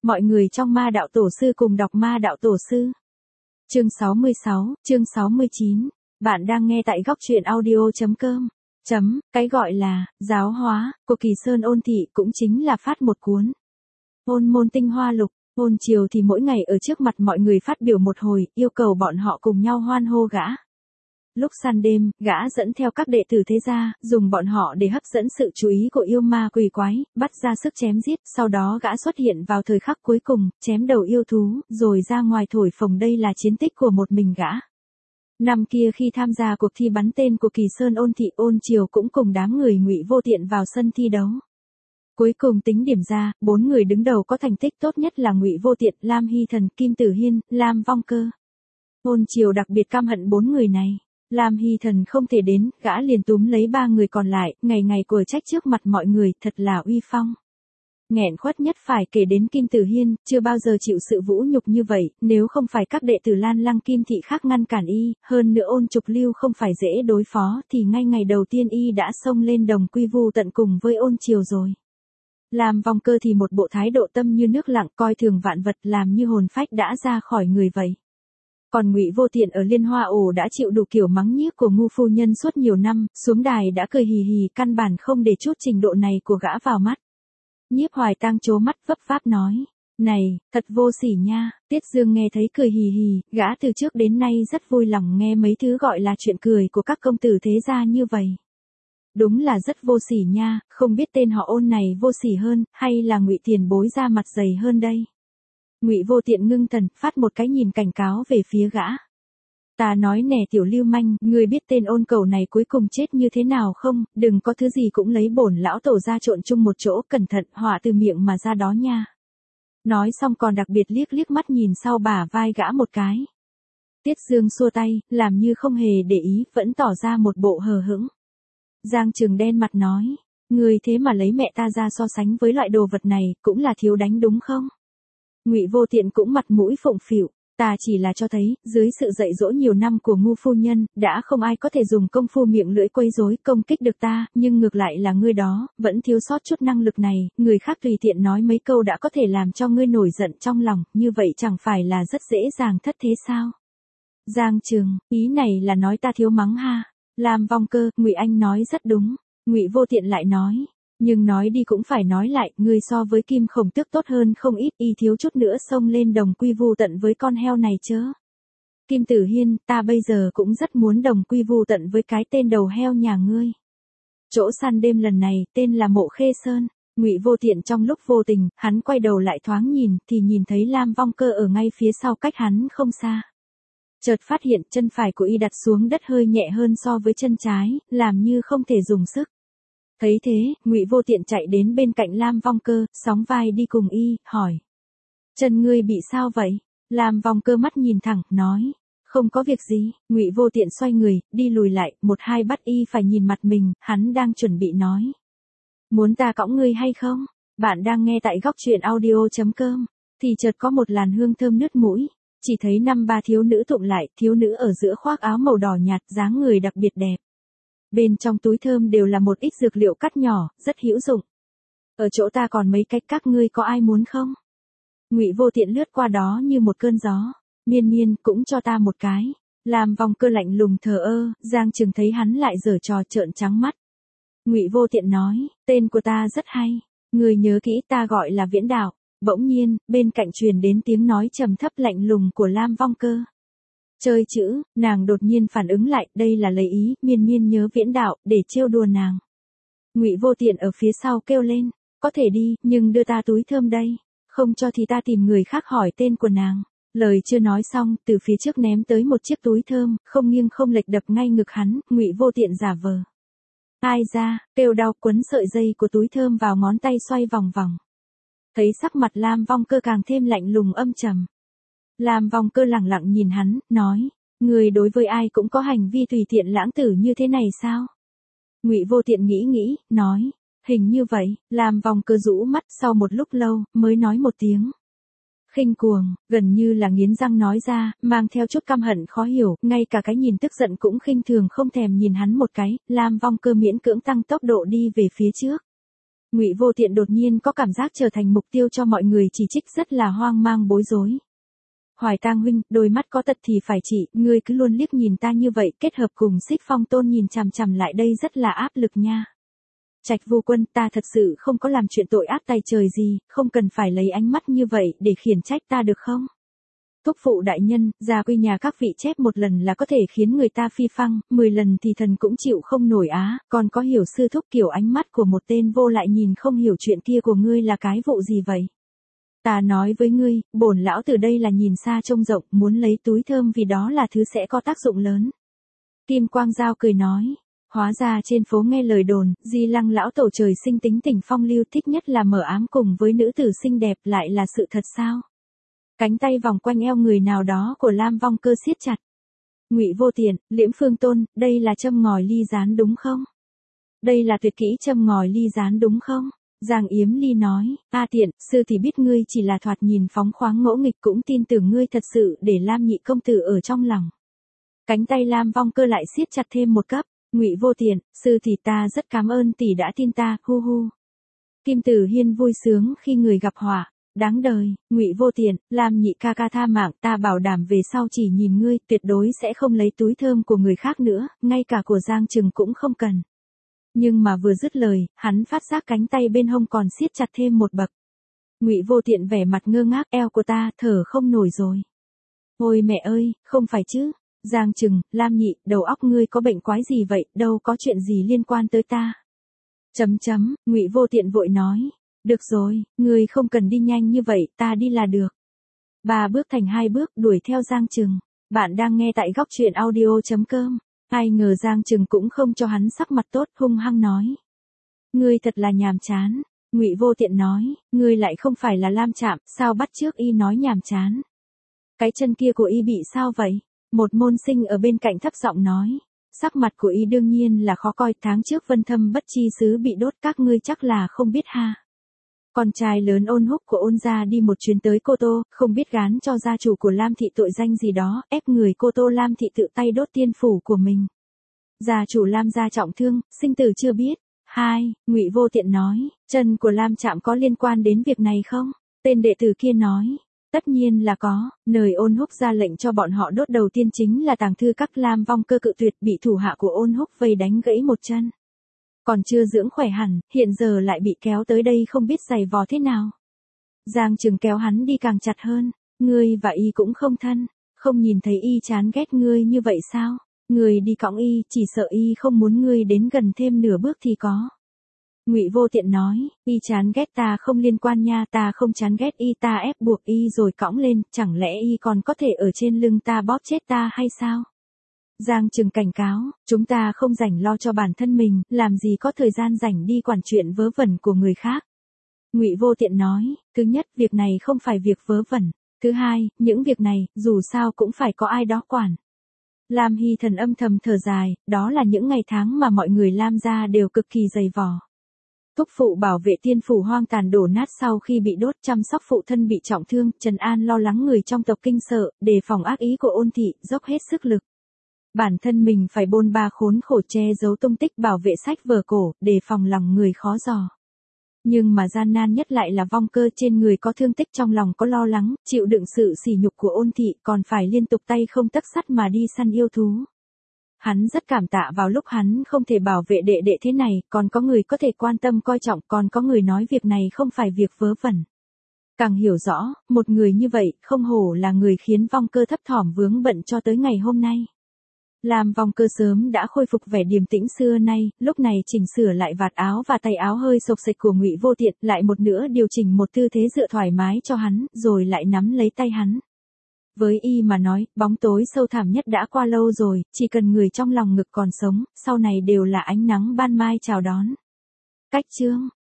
mọi người trong Ma Đạo Tổ Sư cùng đọc Ma Đạo Tổ Sư. Chương 66, chương 69. Bạn đang nghe tại góc truyện audio.com. Cái gọi là giáo hóa của Kỳ Sơn Ôn Thị cũng chính là phát một cuốn Ôn Môn Tinh Hoa Lục. Ôn Triều thì mỗi ngày ở trước mặt mọi người phát biểu một hồi, yêu cầu bọn họ cùng nhau hoan hô gã. Lúc săn đêm, gã dẫn theo các đệ tử thế gia, dùng bọn họ để hấp dẫn sự chú ý của yêu ma quỷ quái, bắt ra sức chém giết, sau đó gã xuất hiện vào thời khắc cuối cùng, chém đầu yêu thú, rồi ra ngoài thổi phồng đây là chiến tích của một mình gã. Năm kia khi tham gia cuộc thi bắn tên của Kỳ Sơn Ôn Thị, Ôn Triều cũng cùng đám người Ngụy Vô Tiện vào sân thi đấu. Cuối cùng tính điểm ra, 4 người đứng đầu có thành tích tốt nhất là Ngụy Vô Tiện, Lam Hy Thần, Kim Tử Hiên, Lam Vong Cơ. Ôn Triều đặc biệt căm hận 4 người này. Lam Hy Thần không thể đến, gã liền túm lấy 3 người còn lại, ngày ngày của trách trước mặt mọi người, thật là uy phong. Nghẹn khuất nhất phải kể đến Kim Tử Hiên, chưa bao giờ chịu sự vũ nhục như vậy, nếu không phải các đệ tử Lan Lăng Kim Thị khác ngăn cản y, hơn nữa Ôn Trục Lưu không phải dễ đối phó, thì ngay ngày đầu tiên y đã xông lên đồng quy vu tận cùng với Ôn Triều rồi. Lam Vong Cơ thì một bộ thái độ tâm như nước lặng, coi thường vạn vật, làm như hồn phách đã ra khỏi người vậy. Còn Ngụy Vô Tiện ở Liên Hoa Ổ đã chịu đủ kiểu mắng nhiếc của Ngu phu nhân suốt nhiều năm, xuống đài đã cười hì hì, căn bản không để chút trình độ này của gã vào mắt. Nhiếp Hoài Tang trố mắt vấp váp nói, này, thật vô sỉ nha. Tiết Dương nghe thấy cười hì hì, gã từ trước đến nay rất vui lòng nghe mấy thứ gọi là chuyện cười của các công tử thế gia như vậy. Đúng là rất vô sỉ nha, không biết tên họ Ôn này vô sỉ hơn, hay là Ngụy tiền bối ra mặt dày hơn đây. Ngụy Vô Tiện ngưng thần, phát một cái nhìn cảnh cáo về phía gã. Ta nói nè tiểu lưu manh, ngươi biết tên Ôn Cẩu này cuối cùng chết như thế nào không, đừng có thứ gì cũng lấy bổn lão tổ ra trộn chung một chỗ, cẩn thận họa từ miệng mà ra đó nha. Nói xong còn đặc biệt liếc liếc mắt nhìn sau bả vai gã một cái. Tiết Dương xua tay, làm như không hề để ý, vẫn tỏ ra một bộ hờ hững. Giang Trừng đen mặt nói, ngươi thế mà lấy mẹ ta ra so sánh với loại đồ vật này, cũng là thiếu đánh đúng không? Ngụy Vô Tiện cũng mặt mũi phụng phịu, ta chỉ là cho thấy, dưới sự dạy dỗ nhiều năm của Ngu phu nhân, đã không ai có thể dùng công phu miệng lưỡi quấy rối công kích được ta, nhưng ngược lại là ngươi đó, vẫn thiếu sót chút năng lực này, người khác tùy tiện nói mấy câu đã có thể làm cho ngươi nổi giận trong lòng, như vậy chẳng phải là rất dễ dàng thất thế sao? Giang Trừng, ý này là nói ta thiếu mắng ha? Lam Vong Cơ, Ngụy Anh nói rất đúng. Ngụy Vô Tiện lại nói, nhưng nói đi cũng phải nói lại, ngươi so với Kim Khổng Tước tốt hơn không ít, y thiếu chút nữa xông lên đồng quy vu tận với con heo này chớ. Kim Tử Hiên, ta bây giờ cũng rất muốn đồng quy vu tận với cái tên đầu heo nhà ngươi. Chỗ săn đêm lần này, tên là Mộ Khê Sơn. Ngụy Vô Tiện trong lúc vô tình, hắn quay đầu lại thoáng nhìn, thì nhìn thấy Lam Vong Cơ ở ngay phía sau cách hắn không xa. Chợt phát hiện chân phải của y đặt xuống đất hơi nhẹ hơn so với chân trái, làm như không thể dùng sức. Thấy thế, Ngụy Vô Tiện chạy đến bên cạnh Lam Vong Cơ, sóng vai đi cùng y, hỏi. Chân ngươi bị sao vậy? Lam Vong Cơ mắt nhìn thẳng, nói. Không có việc gì. Ngụy Vô Tiện xoay người, đi lùi lại, một hai bắt y phải nhìn mặt mình, hắn đang chuẩn bị nói. Muốn ta cõng ngươi hay không? Bạn đang nghe tại góc truyện audio.com. Thì chợt có một làn hương thơm nứt mũi. Chỉ thấy 5-3 thiếu nữ tụng lại, thiếu nữ ở giữa khoác áo màu đỏ nhạt, dáng người đặc biệt đẹp. Bên trong túi thơm đều là một ít dược liệu cắt nhỏ, rất hữu dụng. Ở chỗ ta còn mấy cách, các ngươi có ai muốn không? Ngụy Vô Tiện lướt qua đó như một cơn gió. Miên Miên, cũng cho ta một cái. Lam Vong Cơ lạnh lùng thờ ơ, Giang Trừng thấy hắn lại giở trò trợn trắng mắt. Ngụy Vô Tiện nói, tên của ta rất hay. Ngươi nhớ kỹ, ta gọi là Viễn Đạo. Bỗng nhiên, bên cạnh truyền đến tiếng nói trầm thấp lạnh lùng của Lam Vong Cơ. Chơi chữ, nàng đột nhiên phản ứng lại, đây là lấy ý, Miên Miên nhớ Viễn Đạo, để trêu đùa nàng. Ngụy Vô Tiện ở phía sau kêu lên, có thể đi, nhưng đưa ta túi thơm đây, không cho thì ta tìm người khác hỏi tên của nàng. Lời chưa nói xong, từ phía trước ném tới một chiếc túi thơm, không nghiêng không lệch đập ngay ngực hắn, Ngụy Vô Tiện giả vờ. Ai ra, kêu đau quấn sợi dây của túi thơm vào ngón tay xoay vòng vòng. Thấy sắc mặt Lam Vong Cơ càng thêm lạnh lùng âm trầm. Lam Vong Cơ lẳng lặng nhìn hắn, nói, người đối với ai cũng có hành vi tùy tiện lãng tử như thế này sao? Ngụy Vô Tiện nghĩ, nói, hình như vậy. Lam Vong Cơ rũ mắt, sau một lúc lâu, mới nói một tiếng. Khinh cuồng, gần như là nghiến răng nói ra, mang theo chút căm hận khó hiểu, ngay cả cái nhìn tức giận cũng khinh thường không thèm nhìn hắn một cái. Lam Vong Cơ miễn cưỡng tăng tốc độ đi về phía trước. Ngụy Vô Tiện đột nhiên có cảm giác trở thành mục tiêu cho mọi người chỉ trích, rất là hoang mang bối rối. Hoài Tang huynh, đôi mắt có tật thì phải trị, ngươi cứ luôn liếc nhìn ta như vậy, kết hợp cùng Xích Phong Tôn nhìn chằm chằm lại đây rất là áp lực nha. Trạch Vô Quân, ta thật sự không có làm chuyện tội ác tay trời gì, không cần phải lấy ánh mắt như vậy để khiển trách ta được không? Thúc phụ đại nhân, gia quy nhà các vị chép một lần là có thể khiến người ta phi phăng, 10 lần thì thần cũng chịu không nổi á, còn có hiểu sư thúc kiểu ánh mắt của một tên vô lại nhìn không hiểu chuyện kia của ngươi là cái vụ gì vậy? Ta nói với ngươi, bổn lão từ đây là nhìn xa trông rộng, muốn lấy túi thơm vì đó là thứ sẽ có tác dụng lớn. Kim Quang Giao cười nói. Hóa ra trên phố nghe lời đồn, Di Lăng lão tổ trời sinh tính tình phong lưu, thích nhất là mở ám cùng với nữ tử xinh đẹp, lại là sự thật sao? Cánh tay vòng quanh eo người nào đó của Lam Vong Cơ siết chặt. Ngụy Vô Tiện, Liễm Phương Tôn, đây là châm ngòi ly gián đúng không? Đây là tuyệt kỹ châm ngòi ly gián đúng không? Giang Yếm Ly nói, A Tiện, sư thì biết ngươi chỉ là thoạt nhìn phóng khoáng ngỗ nghịch, cũng tin tưởng ngươi thật sự để Lam nhị công tử ở trong lòng. Cánh tay Lam Vong Cơ lại siết chặt thêm một cấp. Ngụy Vô Tiện, sư thì ta rất cảm ơn tỷ đã tin ta, hu hu. Kim Tử Hiên vui sướng khi người gặp họa. Đáng đời, Ngụy Vô Tiện, Lam nhị ca ca tha mạng, ta bảo đảm về sau chỉ nhìn ngươi, tuyệt đối sẽ không lấy túi thơm của người khác nữa, ngay cả của Giang Trừng cũng không cần. Nhưng mà vừa dứt lời, hắn phát giác cánh tay bên hông còn siết chặt thêm một bậc. Ngụy Vô Tiện vẻ mặt ngơ ngác, eo của ta thở không nổi rồi. Ôi mẹ ơi, không phải chứ. Giang Trừng, Lam nhị, đầu óc ngươi có bệnh quái gì vậy, đâu có chuyện gì liên quan tới ta. Ngụy Vô Tiện vội nói. Được rồi, ngươi không cần đi nhanh như vậy, ta đi là được. 3 bước thành 2 bước, đuổi theo Giang Trừng. Bạn đang nghe tại góc truyện audio.com. Ai ngờ Giang Trừng cũng không cho hắn sắc mặt tốt, hung hăng nói. Ngươi thật là nhàm chán. Ngụy Vô Tiện nói, ngươi lại không phải là Lam Trạm, sao bắt chước y nói nhàm chán. Cái chân kia của y bị sao vậy? Một môn sinh ở bên cạnh thấp giọng nói. Sắc mặt của y đương nhiên là khó coi, tháng trước Vân Thâm Bất Chi Sứ bị đốt, các ngươi chắc là không biết ha. Con trai lớn Ôn Húc của Ôn gia đi một chuyến tới Cô Tô, không biết gán cho gia chủ của Lam thị tội danh gì đó, ép người Cô Tô Lam thị tự tay đốt tiên phủ của mình. Gia chủ Lam gia trọng thương, sinh tử chưa biết. 2. Ngụy Vô Tiện nói, chân của Lam Trạm có liên quan đến việc này không? Tên đệ tử kia nói. Tất nhiên là có, nơi Ôn Húc ra lệnh cho bọn họ đốt đầu tiên chính là tàng thư các. Lam Vong Cơ cự tuyệt, bị thủ hạ của Ôn Húc vây đánh gãy một chân. Còn chưa dưỡng khỏe hẳn, hiện giờ lại bị kéo tới đây không biết giày vò thế nào. Giang Trừng kéo hắn đi càng chặt hơn, ngươi và y cũng không thân, không nhìn thấy y chán ghét ngươi như vậy sao? Ngươi đi cõng y, chỉ sợ y không muốn ngươi đến gần thêm nửa bước thì có. Ngụy Vô Tiện nói, y chán ghét ta không liên quan nha, ta không chán ghét y, ta ép buộc y rồi cõng lên, chẳng lẽ y còn có thể ở trên lưng ta bóp chết ta hay sao? Giang Trừng cảnh cáo, chúng ta không rảnh lo cho bản thân mình, làm gì có thời gian rảnh đi quản chuyện vớ vẩn của người khác. Ngụy Vô Tiện nói, thứ nhất, việc này không phải việc vớ vẩn. Thứ hai, những việc này, dù sao cũng phải có ai đó quản. Lam Hy Thần âm thầm thở dài, đó là những ngày tháng mà mọi người Lam gia đều cực kỳ dày vò. Thúc phụ bảo vệ tiên phủ hoang tàn đổ nát sau khi bị đốt, chăm sóc phụ thân bị trọng thương, trấn an lo lắng người trong tộc kinh sợ, đề phòng ác ý của Ôn thị, dốc hết sức lực. Bản thân mình phải bôn ba khốn khổ che giấu tung tích, bảo vệ sách vở cổ, đề phòng lòng người khó dò. Nhưng mà gian nan nhất lại là Vong Cơ, trên người có thương tích, trong lòng có lo lắng, chịu đựng sự sỉ nhục của Ôn thị, còn phải liên tục tay không tấc sắt mà đi săn yêu thú. Hắn rất cảm tạ vào lúc hắn không thể bảo vệ đệ đệ thế này, còn có người có thể quan tâm coi trọng, còn có người nói việc này không phải việc vớ vẩn. Càng hiểu rõ, một người như vậy, không hổ là người khiến Vong Cơ thấp thỏm vướng bận cho tới ngày hôm nay. Lam Vong Cơ sớm đã khôi phục vẻ điềm tĩnh xưa nay, lúc này chỉnh sửa lại vạt áo và tay áo hơi xộc xệch của Ngụy Vô Tiện, lại một nữa điều chỉnh một tư thế dựa thoải mái cho hắn, rồi lại nắm lấy tay hắn. Với y mà nói, bóng tối sâu thẳm nhất đã qua lâu rồi, chỉ cần người trong lòng ngực còn sống, sau này đều là ánh nắng ban mai chào đón. Cách chương